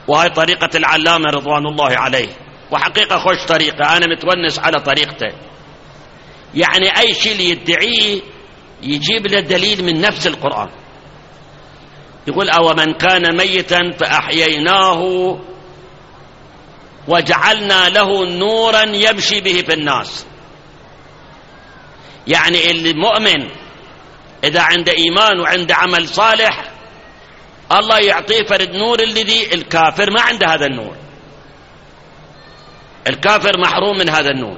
وهي طريقة العلامة رضوان الله عليه، وحقيقة خوش طريقة، أنا متونس على طريقته. يعني أي شيء اللي يدعيه يجيب له دليل من نفس القرآن. يقول أو من كان ميتا فأحييناه وجعلنا له نورا يمشي به في الناس. يعني المؤمن إذا عنده إيمان وعنده عمل صالح الله يعطيه فرد نور، الذي الكافر ما عنده هذا النور، الكافر محروم من هذا النور.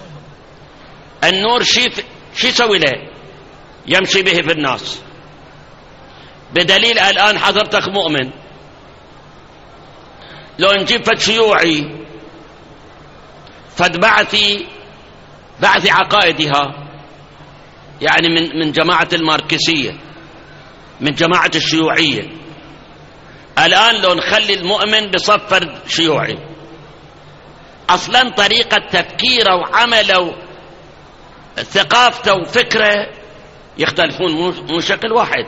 النور شي يسوي له؟ يمشي به في الناس. بدليل الآن حضرتك مؤمن، لو نجيب فد شيوعي فد بعثي عقائدها، يعني من جماعة الماركسية، من جماعة الشيوعية، الآن لو نخلي المؤمن بصف فرد شيوعي، أصلا طريقة تفكيره وعمله ثقافته وفكره يختلفون، مو شكل واحد.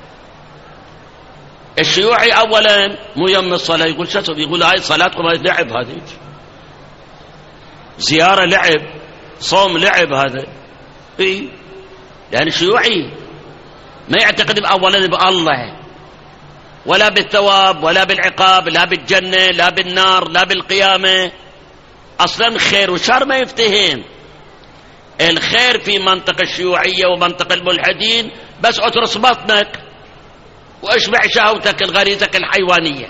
الشيوعي أولا مو يم الصلاة يقول شو يقول هاي صلاتكم هاي لعب، هذه زيارة لعب، صوم لعب، هذا إيه؟ يعني الشيوعي ما يعتقد أولا بالله ولا بالثواب ولا بالعقاب، لا بالجنة لا بالنار لا بالقيامة، أصلا خير وشر ما يفتهم. الخير في منطق الشيوعية ومنطق الملحدين بس اترس بطنك واشبع شهوتك الغريزك الحيوانية.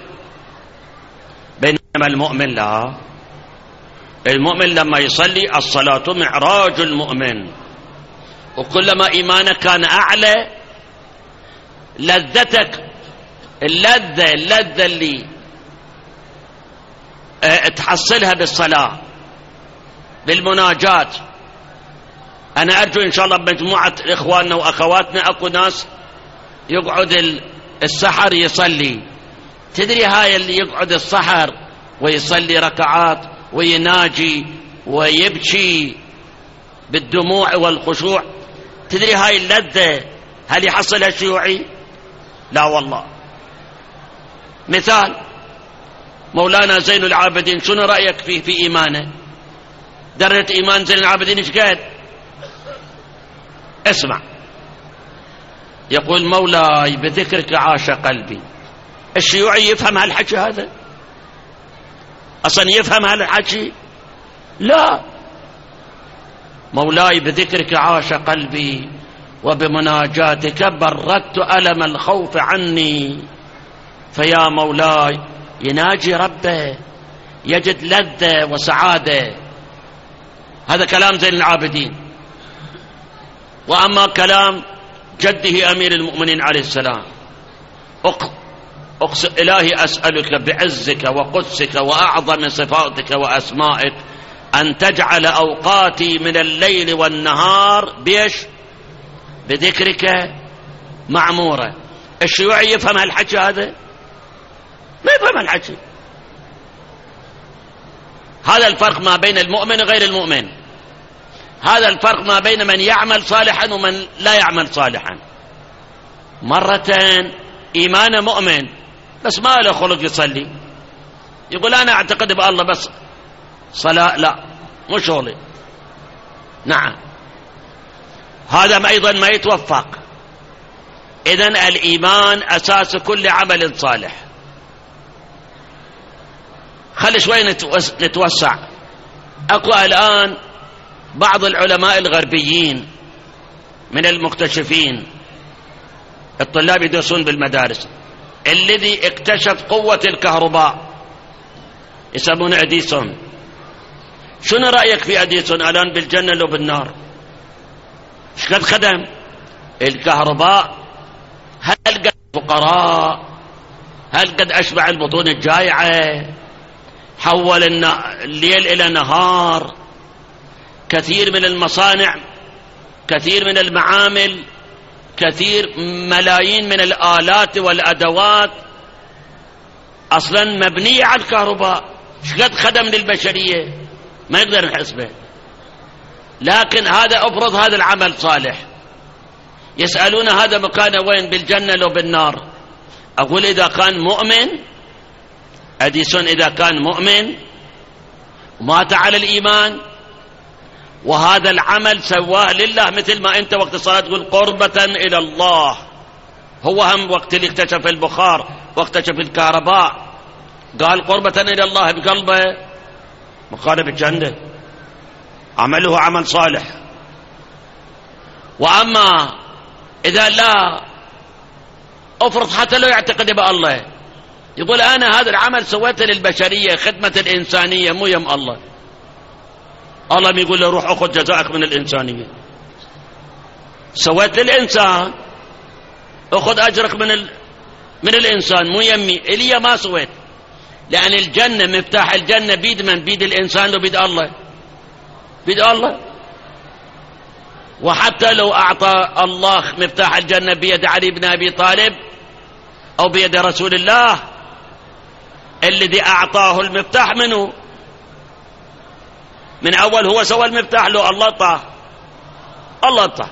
بينما المؤمن لا، المؤمن لما يصلي الصلاة معراج المؤمن، وكلما إيمانك كان أعلى لذتك اللذة اللي تحصلها بالصلاة بالمناجات. أنا أرجو إن شاء الله بمجموعة إخواننا وأخواتنا أكو ناس يقعد السحر يصلي، تدري هاي اللي يقعد السحر ويصلي ركعات ويناجي ويبكي بالدموع والخشوع، تدري هاي اللذة هل يحصلها الشيوعي؟ لا والله. مثال مولانا زين العابدين، شنو رأيك فيه في إيمانه؟ درجة إيمان زين العابدين ايش قال؟ اسمع، يقول مولاي بذكرك عاش قلبي. الشيوعي يفهم هالحكي هذا؟ أصلا يفهم هالحكي؟ لا. مولاي بذكرك عاش قلبي وبمناجاتك بردت ألم الخوف عني. فيا مولاي يناجي ربه يجد لذة وسعادة. هذا كلام زين العابدين. وأما كلام جده أمير المؤمنين عليه السلام، إلهي أسألك بعزك وقدسك وأعظم صفاتك وأسمائك أن تجعل أوقاتي من الليل والنهار بيش بذكرك معمورة. الشيوعي يفهم هالحكي هذا؟ ما يفهم هالحكي. هذا الفرق ما بين المؤمن وغير المؤمن، هذا الفرق ما بين من يعمل صالحا ومن لا يعمل صالحا. مرة إيمانه مؤمن بس ما له خلق يصلي، يقول أنا أعتقد بالله بس صلاة لا مو شغلي. نعم، هذا أيضا ما يتوفق. إذن الإيمان أساس كل عمل صالح. خلي شوي نتوسع. أكو الآن بعض العلماء الغربيين من المكتشفين، الطلاب يدرسون بالمدارس، الذي اكتشف قوة الكهرباء يسمونه أديسون. شنو رأيك في أديسون الآن بالجنة لو بالنار؟ ايش قد خدم الكهرباء؟ هل قد فقراء؟ هل قد أشبع البطون الجائعة؟ حول الليل إلى نهار. كثير من المصانع، كثير من المعامل، كثير ملايين من الآلات والأدوات أصلا مبنية على الكهرباء. ايش قد خدم للبشرية؟ ما يقدر نحسبه. لكن هذا أفرض هذا العمل صالح. يسألون هذا مكانه وين بالجنة لو بالنار؟ أقول إذا كان مؤمن أديسون إذا كان مؤمن ومات على الإيمان وهذا العمل سواه لله، مثل ما أنت وقت الصلاة تقول قربة إلى الله، هو هم وقت اللي اكتشف البخار واكتشف الكهرباء قال قربة إلى الله بقلبه، مخالف الجنة، عمله عمل صالح. وأما إذا لا أفرض حتى لو يعتقد بالله، يقول أنا هذا العمل سويته للبشرية خدمة الإنسانية مو يم الله، الله يقول له روح أخذ جزاءك من الإنسانية، سويت للإنسان أخذ أجرك من الإنسان مو يمي إلي ما سويت، لأن الجنة مفتاح الجنة بيد من؟ بيد الإنسان لو بيد الله؟ بيد الله. وحتى لو أعطى الله مفتاح الجنة بيد علي بن أبي طالب أو بيد رسول الله، الذي أعطاه المفتاح منه من أول هو سوى المفتاح، لو الله طاه الله طاه.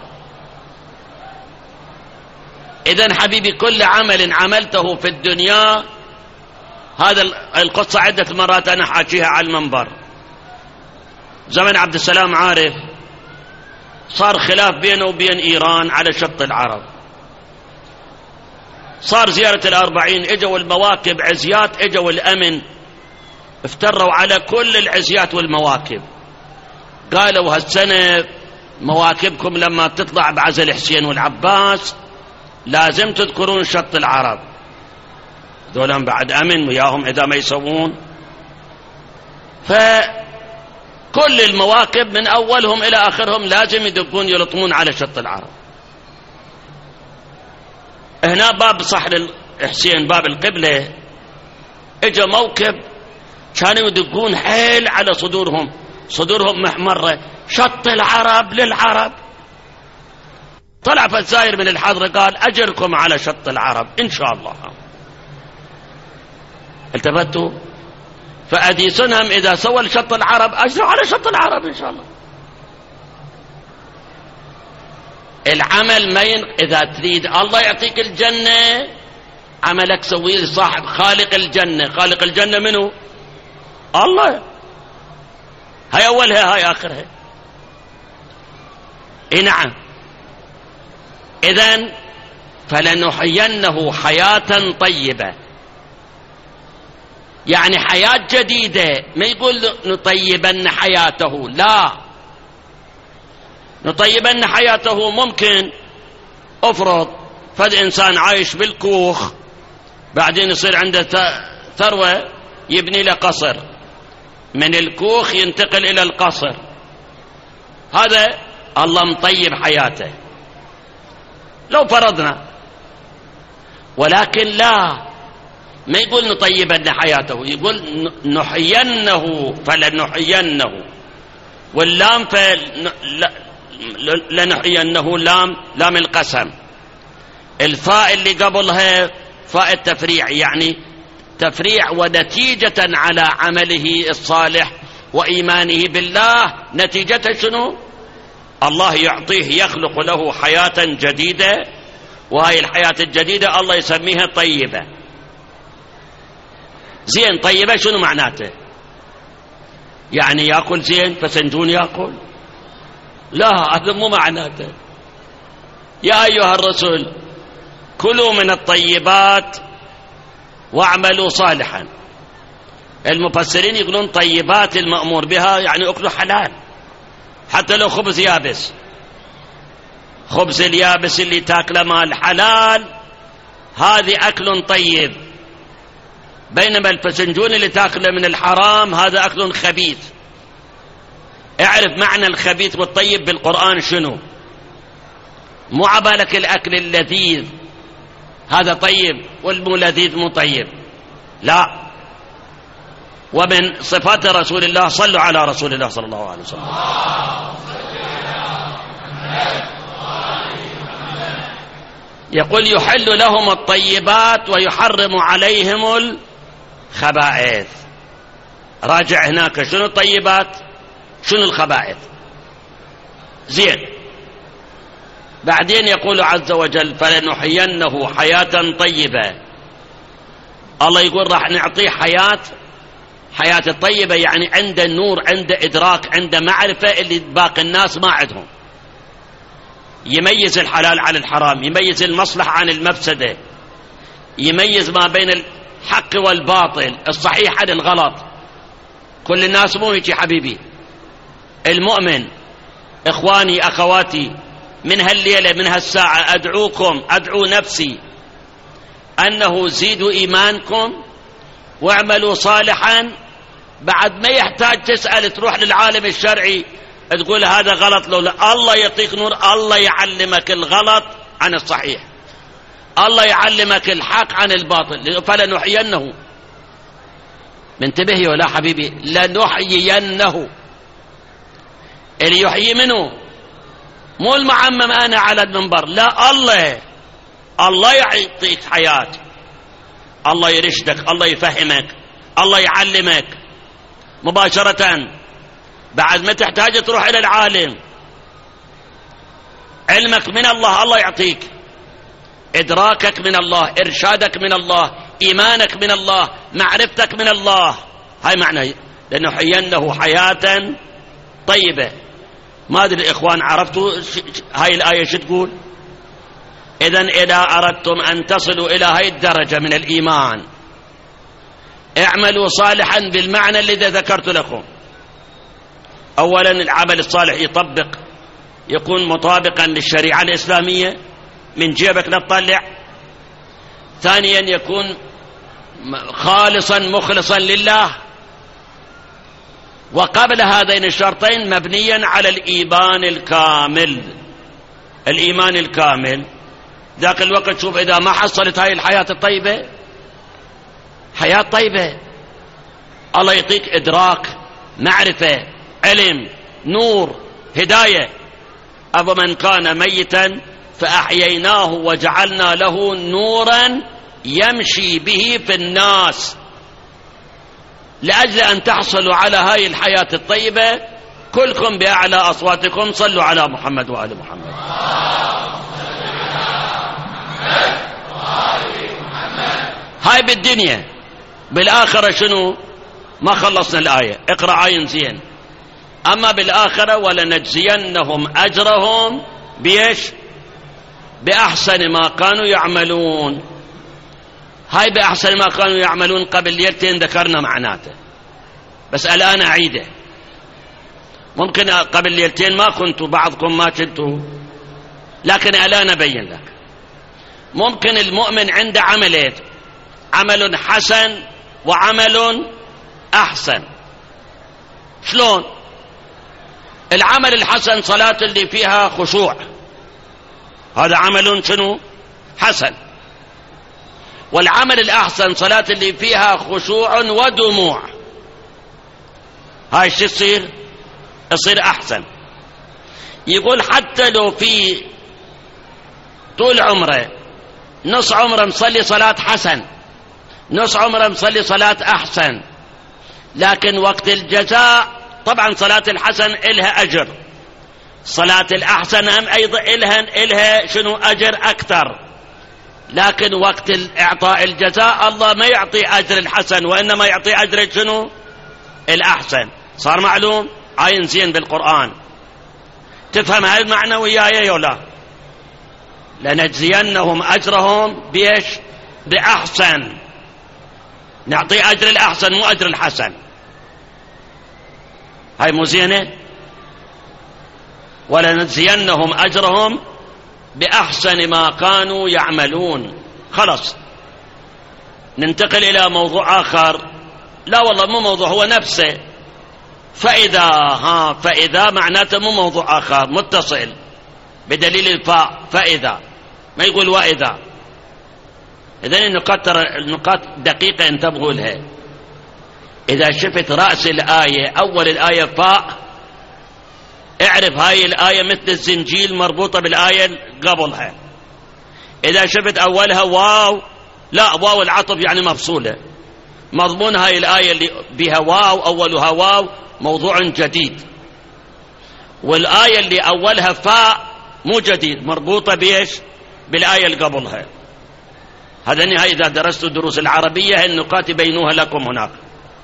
إذن حبيبي كل عمل عملته في الدنيا، هذا القصة عدة مرات أنا حاكيها على المنبر، زمن عبد السلام عارف صار خلاف بينه وبين إيران على شط العرب، صار زيارة الأربعين، اجوا المواكب عزيات، اجوا الأمن افتروا على كل العزيات والمواكب، قالوا هالسنة مواكبكم لما تطلع بعزل حسين والعباس لازم تذكرون شط العرب، ذولهم بعد أمن وياهم إذا ما يسوون. فكل المواكب من أولهم إلى آخرهم لازم يدقون يلطمون على شط العرب. هنا باب صحن حسين باب القبلة اجا موكب كانوا يدقون حيل على صدورهم محمرة، شط العرب للعرب. طلع فالساير من الحضرة قال أجركم على شط العرب إن شاء الله. التفتوا فأديسونهم إذا سوى شط العرب أجروا على شط العرب إن شاء الله. العمل إذا تريد الله يعطيك الجنة عملك سويه صاحب خالق الجنة. خالق الجنة منه؟ الله. هاي أولها هاي آخرها. نعم. إذن فلنحيينه حياة طيبة، يعني حياة جديدة، ما يقول نطيبن حياته، لا، نطيبن حياته. ممكن افرض فد إنسان عايش بالكوخ بعدين يصير عنده ثروة يبني له قصر، من الكوخ ينتقل إلى القصر، هذا الله مطيب حياته لو فرضنا. ولكن لا، ما يقول نطيبن حياته، يقول نحيينه فلنحيينه، واللام لنحيينه لام القسم، الفاء اللي قبلها فاء التفريع، يعني تفريع ونتيجة على عمله الصالح وإيمانه بالله، نتيجة شنو؟ الله يعطيه يخلق له حياة جديدة، وهي الحياة الجديدة الله يسميها طيبة. زين، طيبة شنو معناته؟ يعني يأكل زين فسنجون يأكل؟ لا، هذا مو معناته. يا أيها الرسل كلوا من الطيبات واعملوا صالحا. المفسرين يقولون طيبات المأمور بها يعني أكلوا حلال، حتى لو خبز يابس، خبز اليابس اللي تاكله مال حلال هذه أكل طيب، بينما الفسنجون اللي تاكله من الحرام هذا أكل خبيث. اعرف معنى الخبيث والطيب بالقرآن شنو، مو عبالك الأكل اللذيذ هذا طيب والمو لذيذ مو طيب، لا. ومن صفات رسول الله، صلوا على رسول الله صلى الله عليه وسلم، يقول يحل لهم الطيبات ويحرم عليهم الخبائث. راجع هناك شنو الطيبات شنو الخبائث. زين، بعدين يقول عز وجل فلنحيينه حياة طيبة. الله يقول راح نعطيه حياة الطيبة، يعني عنده النور، عنده إدراك، عنده معرفة اللي باقي الناس ما عندهم. يميز الحلال عن الحرام، يميز المصلحة عن المفسدة، يميز ما بين الحق والباطل، الصحيح عن الغلط. كل الناس مو هيك حبيبي. المؤمن إخواني أخواتي، من هالليلة من هالساعة أدعو نفسي أنه زيدوا إيمانكم واعملوا صالحا. بعد ما يحتاج تسأل تروح للعالم الشرعي تقول هذا غلط، لو لا الله يعطيك نور، الله يعلمك الغلط عن الصحيح، الله يعلمك الحق عن الباطل. فلنحيينه، منتبه ولا حبيبي؟ لنحيينه. اللي يحيي منه مو المعمم أنا على المنبر، لا، الله يعطيك حياة، الله يرشدك، الله يفهمك، الله يعلمك مباشرة. بعد ما تحتاج تروح إلى العالم، علمك من الله، الله يعطيك إدراكك من الله، إرشادك من الله، إيمانك من الله، معرفتك من الله. هاي معنى لنحيينه حياة طيبة. ما أدري الإخوان عرفتوا هاي الآية شو تقول؟ إذن إذا أردتم أن تصلوا إلى هاي الدرجة من الإيمان اعملوا صالحا بالمعنى الذي ذكرت لكم. أولا العمل الصالح يكون مطابقا للشريعة الإسلامية، من جيبك لا تطلع. ثانيا يكون خالصا مخلصا لله، وقبل هذين الشرطين مبنيا على الإيمان الكامل. ذاك الوقت شوف إذا ما حصلت هاي الحياة الطيبة، حياة طيبة، الله يعطيك إدراك، معرفة، علم، نور، هداية. أفمن كان ميتا فأحييناه وجعلنا له نورا يمشي به في الناس. لأجل أن تحصلوا على هاي الحياة الطيبة كلكم بأعلى أصواتكم صلوا على محمد وآل محمد. هاي بالدنيا. بالآخرة شنو؟ ما خلصنا الآية، اقرأ عين زين. أما بالآخرة ولنجزينهم أجرهم بيش؟ بأحسن ما كانوا يعملون. هاي بأحسن ما كانوا يعملون قبل ليلتين ذكرنا معناته، بس الآن أعيده. ممكن قبل ليلتين ما كنتوا، بعضكم ما كنتوا، لكن الآن أبين لك. ممكن المؤمن عنده عملين، عمل حسن وعمل أحسن. شلون؟ العمل الحسن صلاة اللي فيها خشوع، هذا عمل شنو؟ حسن. والعمل الأحسن صلاة اللي فيها خشوع ودموع، هاي شو يصير أحسن. يقول حتى لو في طول عمره نص عمره مصلي صلاة حسن، نص عمره مصلي صلاة أحسن، لكن وقت الجزاء طبعا صلاة الحسن إلها أجر، صلاة الأحسن هم أيضا إلها شنو أجر أكثر، لكن وقت إعطاء الجزاء الله ما يعطي أجر الحسن وإنما يعطي أجر شنو الأحسن. صار معلوم؟ عين زين بالقرآن تفهم هاي المعنى وياي ولا؟ لنجزينهم أجرهم بيش؟ بأحسن. نعطي أجر الأحسن مو أجر الحسن. هاي مو زينة؟ ولنجزينهم أجرهم بأحسن ما كانوا يعملون. خلص ننتقل إلى موضوع آخر. لا والله مو موضوع، هو نفسه. فإذا معناته مو موضوع آخر، متصل بدليل الفاء. فإذا ما يقول وإذا. إذن النقاط دقيقة انتبهوا لها. إذا شفت رأس الآية أول الآية فاء اعرف هاي الآية مثل الزنجيل مربوطة بالآية قبلها. إذا شفت أولها واو، لا، واو العطف يعني مفصولة. مضمون هاي الآية اللي بها واو أولها واو موضوع جديد، والآية اللي أولها فاء مو جديد، مربوطة بيش؟ بالآية اللي قبلها. هذا النهاية إذا درست الدروس العربية النقاط بينوها لكم هناك.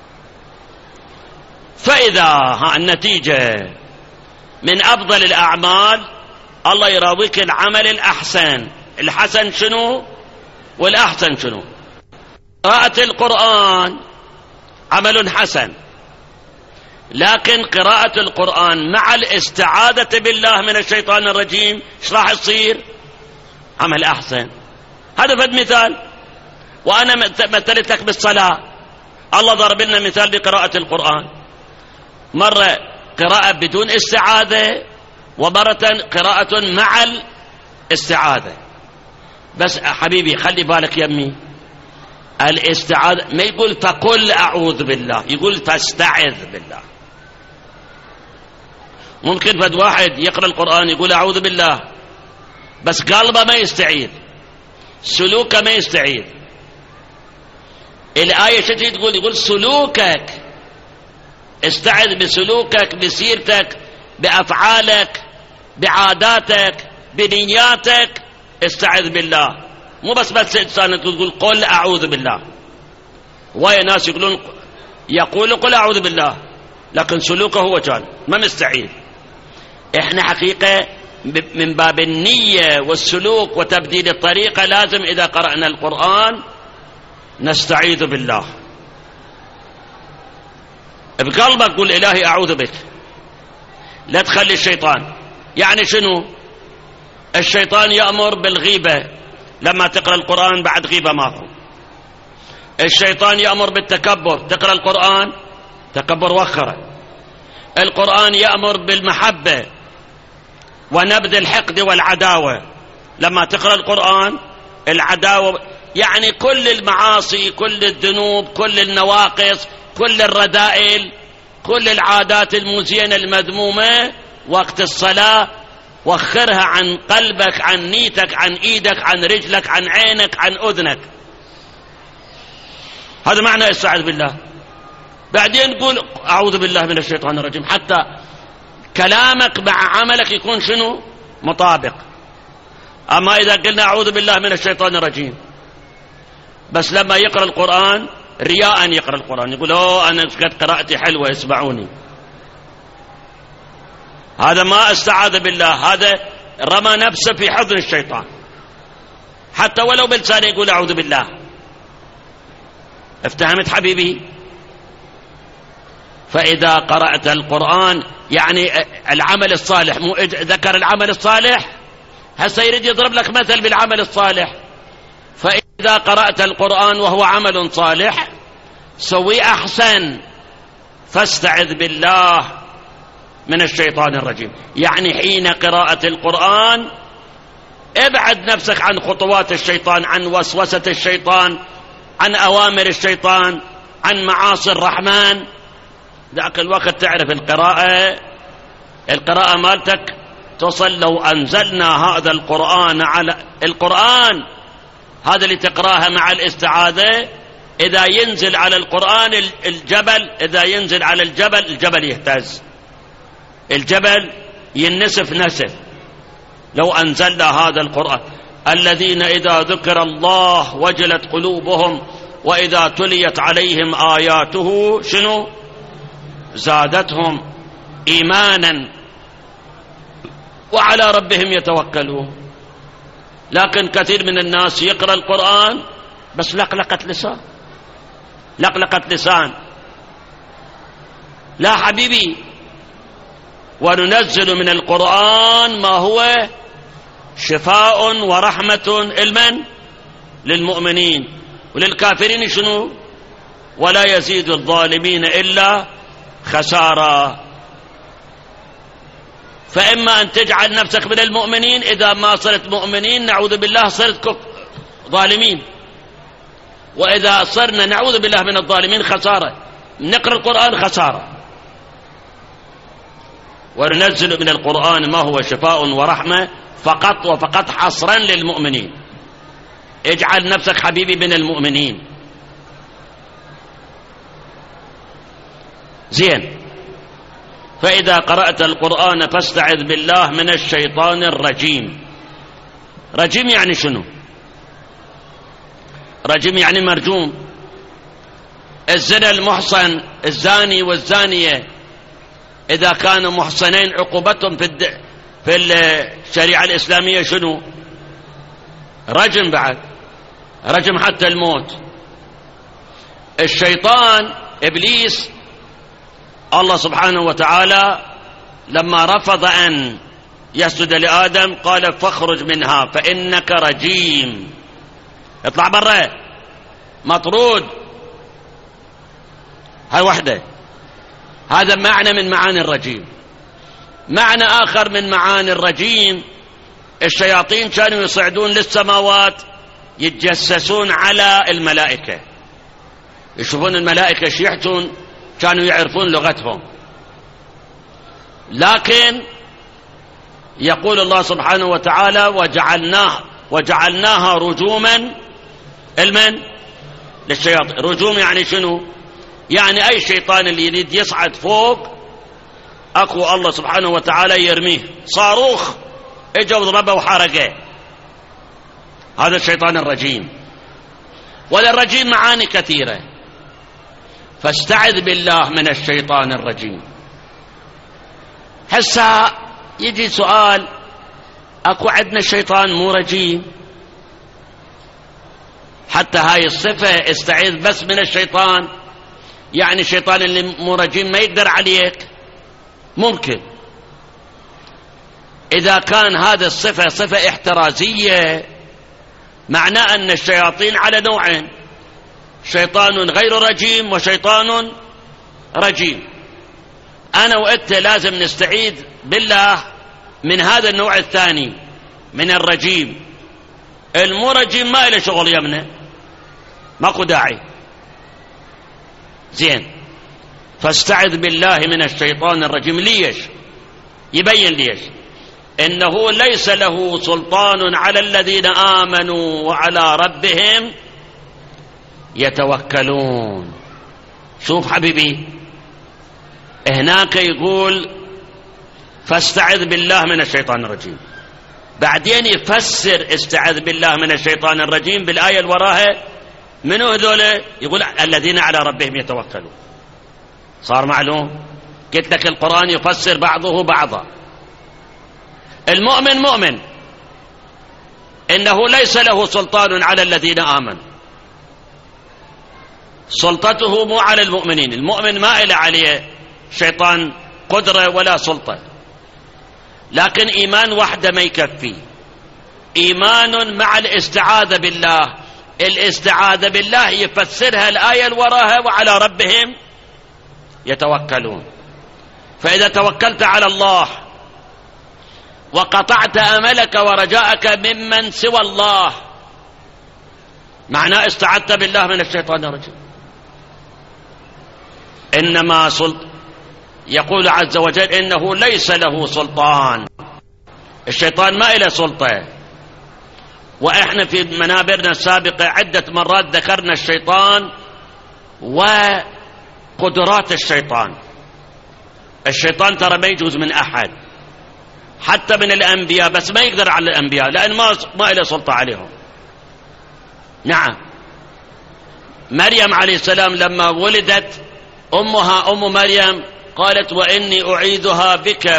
فإذا النتيجة من أفضل الأعمال الله يراويك العمل الأحسن. الحسن شنو والأحسن شنو؟ قراءة القرآن عمل حسن، لكن قراءة القرآن مع الاستعاذة بالله من الشيطان الرجيم ايش راح يصير؟ عمل أحسن. هذا فد مثال. وأنا مثلتك بالصلاة، الله ضرب لنا مثال بقراءة القرآن، مرة قراءة بدون استعاذة ومرة قراءة مع الاستعاذة. بس حبيبي خلي بالك يمي، الاستعاذة ما يقول فقل أعوذ بالله، يقول فاستعذ بالله. ممكن فد واحد يقرأ القرآن يقول أعوذ بالله بس قلبه ما يستعيذ، سلوكه ما يستعيذ. الآية شو تقول؟ يقول سلوكك، استعذ بسلوكك، بسيرتك، بأفعالك، بعاداتك، بنياتك، استعذ بالله. مو بس إنسان تقول قل أعوذ بالله. ويا ناس يقول قل أعوذ بالله لكن سلوكه هو كان ما مستعيذ. احنا حقيقة من باب النية والسلوك وتبديل الطريقة لازم إذا قرأنا القرآن نستعيذ بالله بقلبك، قل إلهي أعوذ بك، لا تخلي الشيطان. يعني شنو؟ الشيطان يأمر بالغيبة لما تقرأ القرآن بعد غيبة ماكو. الشيطان يأمر بالتكبر، تقرأ القرآن تكبر وخره. القرآن يأمر بالمحبة ونبذ الحقد والعداوة، لما تقرأ القرآن العداوة يعني كل المعاصي، كل الذنوب، كل النواقص، كل الرذائل، كل العادات المزينة المذمومة وقت الصلاة وخرها عن قلبك، عن نيتك، عن ايدك، عن رجلك، عن عينك، عن اذنك. هذا معنى استعذ بالله. بعدين قول اعوذ بالله من الشيطان الرجيم، حتى كلامك مع عملك يكون شنو؟ مطابق. اما اذا قلنا اعوذ بالله من الشيطان الرجيم بس لما يقرأ القرآن رياء يقرأ القرآن يقول اوه انا قد قراءتي حلوة اسمعوني، هذا ما استعاذ بالله، هذا رمى نفسه في حضن الشيطان. حتى ولو بلسانه يقول اعوذ بالله. افتهمت حبيبي؟ فإذا قرأت القرآن يعني العمل الصالح، مو ذكر العمل الصالح، هسه يريد يضرب لك مثل بالعمل الصالح. فإذا قرأت القرآن وهو عمل صالح سوي أحسن، فاستعذ بالله من الشيطان الرجيم. يعني حين قراءة القرآن ابعد نفسك عن خطوات الشيطان، عن وسوسة الشيطان، عن أوامر الشيطان، عن معاصي الرحمن. ذاك الوقت تعرف القراءة مالتك تصل. لو أنزلنا هذا القرآن على القرآن هذا اللي تقراها مع الاستعاذة، إذا ينزل على القرآن الجبل، إذا ينزل على الجبل الجبل يهتز، الجبل ينسف نسف. لو أنزلنا هذا القرآن الذين إذا ذكر الله وجلت قلوبهم وإذا تليت عليهم آياته شنو؟ زادتهم إيمانا وعلى ربهم يتوكلون. لكن كثير من الناس يقرأ القرآن بس لقلقة لسان، لقلقة لسان. لا حبيبي، وننزل من القرآن ما هو شفاء ورحمة للمؤمنين، وللكافرين شنو؟ ولا يزيد الظالمين إلا خسارة. فإما أن تجعل نفسك من المؤمنين، إذا ما صرت مؤمنين نعوذ بالله صرت ظالمين، وإذا صرنا نعوذ بالله من الظالمين خسارة. نقرأ القرآن خسارة. وننزل من القرآن ما هو شفاء ورحمة فقط وفقط حصرا للمؤمنين. اجعل نفسك حبيبي من المؤمنين. زين. فإذا قرأت القرآن فاستعذ بالله من الشيطان الرجيم. رجيم يعني شنو؟ رجيم يعني مرجوم. الزنا المحصن، الزاني والزانية إذا كانوا محصنين عقوبتهم في الشريعة الإسلامية شنو؟ رجم، بعد رجم حتى الموت. الشيطان إبليس الله سبحانه وتعالى لما رفض أن يسجد لآدم قال فاخرج منها فإنك رجيم، اطلع برا، مطرود. هاي وحدة، هذا معنى من معاني الرجيم. معنى آخر من معاني الرجيم، الشياطين كانوا يصعدون للسماوات يتجسسون على الملائكة، يشوفون الملائكة ايش يحجون، كانوا يعرفون لغتهم. لكن يقول الله سبحانه وتعالى وجعلناها رجوما للشياطين. رجوم يعني شنو؟ يعني أي شيطان اللي يريد يصعد فوق أكو الله سبحانه وتعالى يرميه صاروخ اجا وضربه وحرقه. هذا الشيطان الرجيم. وللرجيم معاني كثيرة، فاستعذ بالله من الشيطان الرجيم. هسه يجي سؤال، اكو عندنا شيطان مو رجيم؟ حتى هاي الصفة استعيذ بس من الشيطان، يعني الشيطان اللي مو رجيم ما يقدر عليك؟ ممكن. إذا كان هذا الصفة صفة احترازية معناه أن الشياطين على نوعين، شيطان غير رجيم وشيطان رجيم. أنا وأنت لازم نستعيذ بالله من هذا النوع الثاني من الرجيم. المو رجيم ما إله شغل يمنا، ماكو داعي. زين، فاستعذ بالله من الشيطان الرجيم. ليش؟ يبين ليش. إنه ليس له سلطان على الذين آمنوا وعلى ربهم يتوكلون. شوف حبيبي، هناك يقول فاستعذ بالله من الشيطان الرجيم، بعدين يفسر استعذ بالله من الشيطان الرجيم بالآية اللي وراها. منو هذول؟ يقول الذين على ربهم يتوكلون. صار معلوم؟ قلت لك القرآن يفسر بعضه بعضا. المؤمن مؤمن إنه ليس له سلطان على الذين آمنوا، سلطته مو على المؤمنين. المؤمن ما إله عليه شيطان قدرة ولا سلطة، لكن إيمان وحده ما يكفي. إيمان مع الاستعاذة بالله. الاستعاذة بالله يفسرها الآية اللي وراها وعلى ربهم يتوكلون. فإذا توكلت على الله وقطعت أملك ورجاءك ممن سوى الله معناه استعذت بالله من الشيطان الرجيم. إنما يقول عز وجل إنه ليس له سلطان. الشيطان ما له سلطة. وإحنا في منابرنا السابقة عدة مرات ذكرنا الشيطان وقدرات الشيطان. الشيطان ترى ما يجوز من أحد، حتى من الأنبياء، بس ما يقدر على الأنبياء لأن ما له سلطة عليهم. نعم، مريم عليه السلام لما ولدت أمها أم مريم قالت وإني أعيذها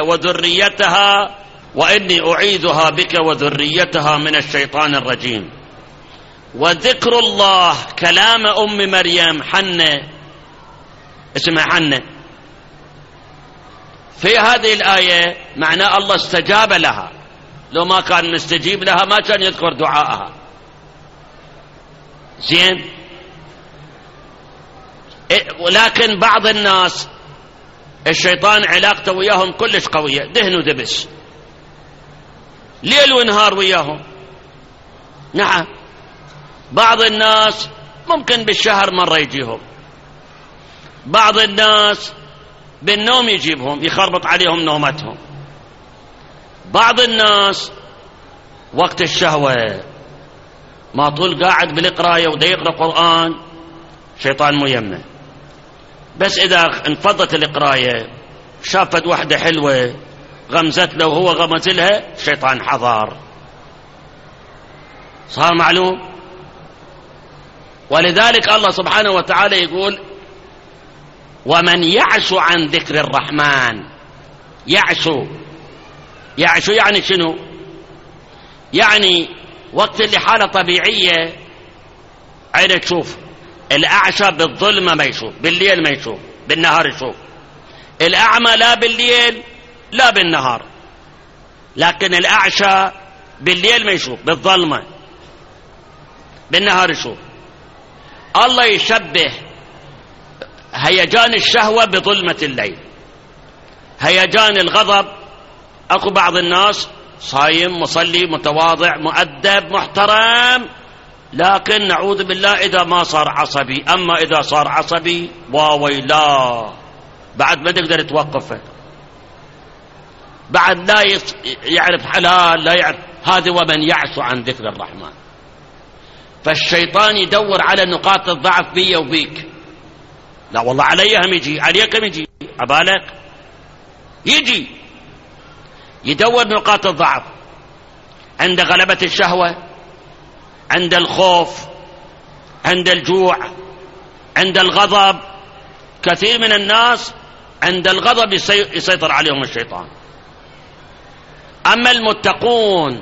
بك وذريتها من الشيطان الرجيم. وذكر الله كلام أم مريم حنة، اسمها حنة، في هذه الآية معناه الله استجاب لها. لو ما كان مستجيب لها ما كان يذكر دعاءها. زين، ولكن بعض الناس الشيطان علاقته وياهم كلش قوية، دهن ودبس، ليل ونهار وياهم. نعم، بعض الناس ممكن بالشهر مرة يجيهم، بعض الناس بالنوم يجيبهم يخربط عليهم نومتهم، بعض الناس وقت الشهوة ما طول قاعد بالقراية ودا يقرأ قرآن شيطان مو يمه، بس إذا انفضت القراية شافت واحدة حلوة غمزت له وهو غمز لها شيطان حضار. صار معلوم؟ ولذلك الله سبحانه وتعالى يقول ومن يعش عن ذكر الرحمن. يعش يعني شنو؟ يعني وقت اللي حالة طبيعية عين تشوف، الأعشى بالظلمة ما يشوف، بالليل ما يشوف، بالنهار يشوف. الأعمى لا بالليل لا بالنهار، لكن الأعشى بالليل ما يشوف، بالظلمة، بالنهار يشوف. الله يشبه هيجان الشهوة بظلمة الليل، هيجان الغضب. أكو بعض الناس صايم مصلي متواضع مؤدب محترم، لكن نعوذ بالله إذا ما صار عصبي. أما إذا صار عصبي واويلا، بعد ما تقدر توقفه، بعد لا يعرف حلال، لا يعرف. هذا ومن يعش عن ذكر الرحمن. فالشيطان يدور على نقاط الضعف بي وبيك. لا والله علي هم يجي، عليك هم يجي، أبالك يجي يدور نقاط الضعف عند غلبة الشهوة، عند الخوف، عند الجوع، عند الغضب. كثير من الناس عند الغضب يسيطر عليهم الشيطان. أما المتقون،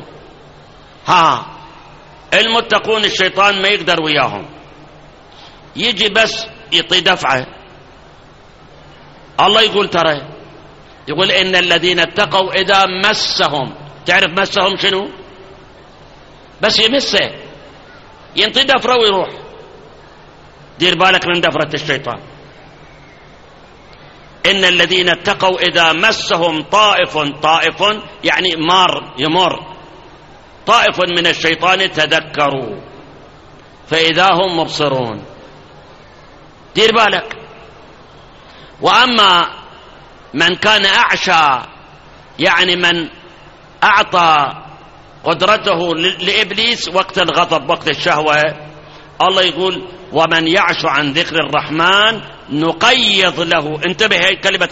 المتقون الشيطان ما يقدر وياهم، يجي بس يطي دفعه. الله يقول ترى، يقول إن الذين اتقوا إذا مسهم، تعرف مسهم شنو؟ بس يمسه ينطي دفره ويروح. دير بالك من دفرة الشيطان. إن الذين اتقوا إذا مسهم طائف يعني يمر طائف من الشيطان تذكروا فإذا هم مبصرون. دير بالك. وأما من كان أعشى، يعني من أعطى قدرته لإبليس وقت الغضب وقت الشهوة، الله يقول ومن يعش عن ذكر الرحمن نقيض له. انتبه هي كلمة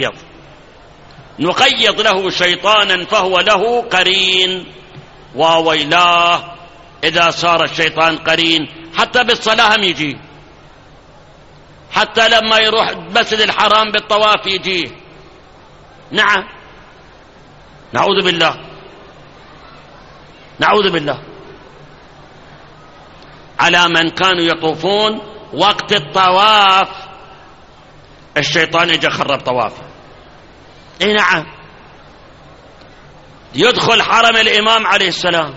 نقيض له شيطانا فهو له قرين. وويلاه إذا صار الشيطان قرين. حتى بالصلاة هم يجي، حتى لما يروح مسجد الحرام بالطواف يجيه. نعم، نعوذ بالله. على من كانوا يطوفون وقت الطواف الشيطان يجي خرب طوافه. اي نعم، يدخل حرم الإمام عليه السلام،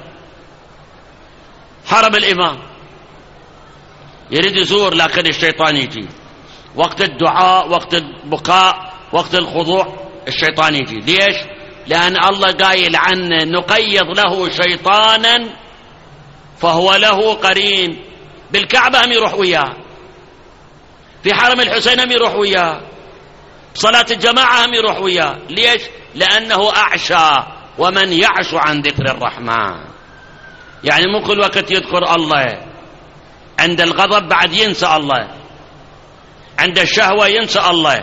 حرم الإمام يريد يزور، لكن الشيطان يجي وقت الدعاء، وقت البكاء، وقت الخضوع، الشيطان يجي. ليش؟ لأن الله قايل عنه نقيض له شيطانا فهو له قرين. بالكعبة هم يروح وياه، في حرم الحسين هم يروح وياه، صلاة الجماعة هم يروح وياه. ليش؟ لأنه أعشى. ومن يعش عن ذكر الرحمن، يعني مو كل وقت يذكر الله. عند الغضب بعد ينسى الله، عند الشهوة ينسى الله.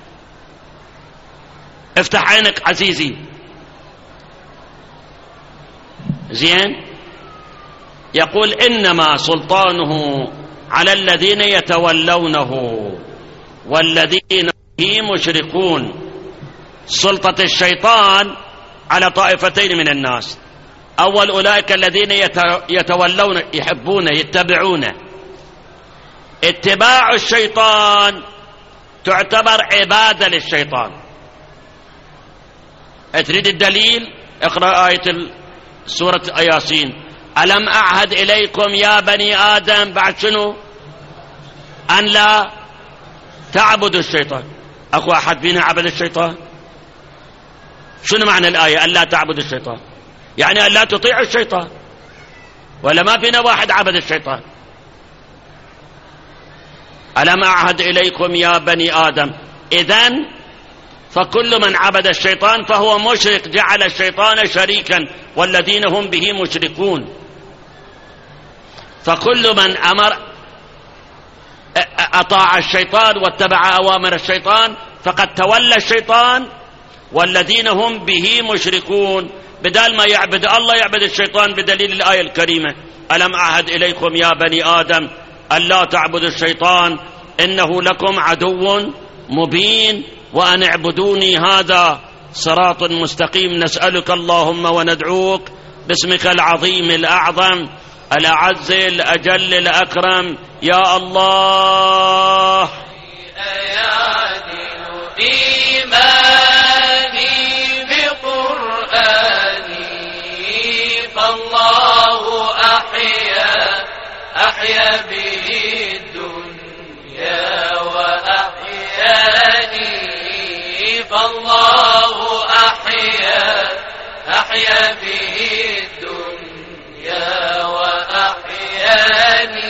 افتح عينك عزيزي، زين. يقول إنما سلطانه على الذين يتولونه والذين به مشركون. سلطة الشيطان على طائفتين من الناس. أول أولئك الذين يتولون، يحبون، يتبعون. اتباع الشيطان تعتبر عبادة للشيطان. تريد الدليل؟ اقرأ آية سورة ياسين. ألم أعهد إليكم يا بني آدم، بعد شنو؟ أن لا تعبدوا الشيطان. أكو أحد فينا عبد الشيطان؟ شنو معنى الآية أن لا تعبدوا الشيطان؟ يعني أن لا تطيعوا الشيطان، ولا ما فينا واحد عبد الشيطان؟ ألم أعهد إليكم يا بني آدم. إذن فكل من عبد الشيطان فهو مشرك، جعل الشيطان شريكا والذين هم به مشركون. فكل من أطاع الشيطان واتبع أوامر الشيطان فقد تولى الشيطان والذين هم به مشركون. بدل ما يعبد الله يعبد الشيطان، بدليل الآية الكريمة ألم أعهد إليكم يا بني آدم ألا تعبدوا الشيطان إنه لكم عدو مبين وأن اعبدوني هذا صراط مستقيم. نسألك اللهم وندعوك باسمك العظيم الأعظم الأعز الأجل الأكرم يا الله. إيماني بقرآني فالله أحيا به الدنيا وأحياني فالله أحيا به الدنيا وأحياني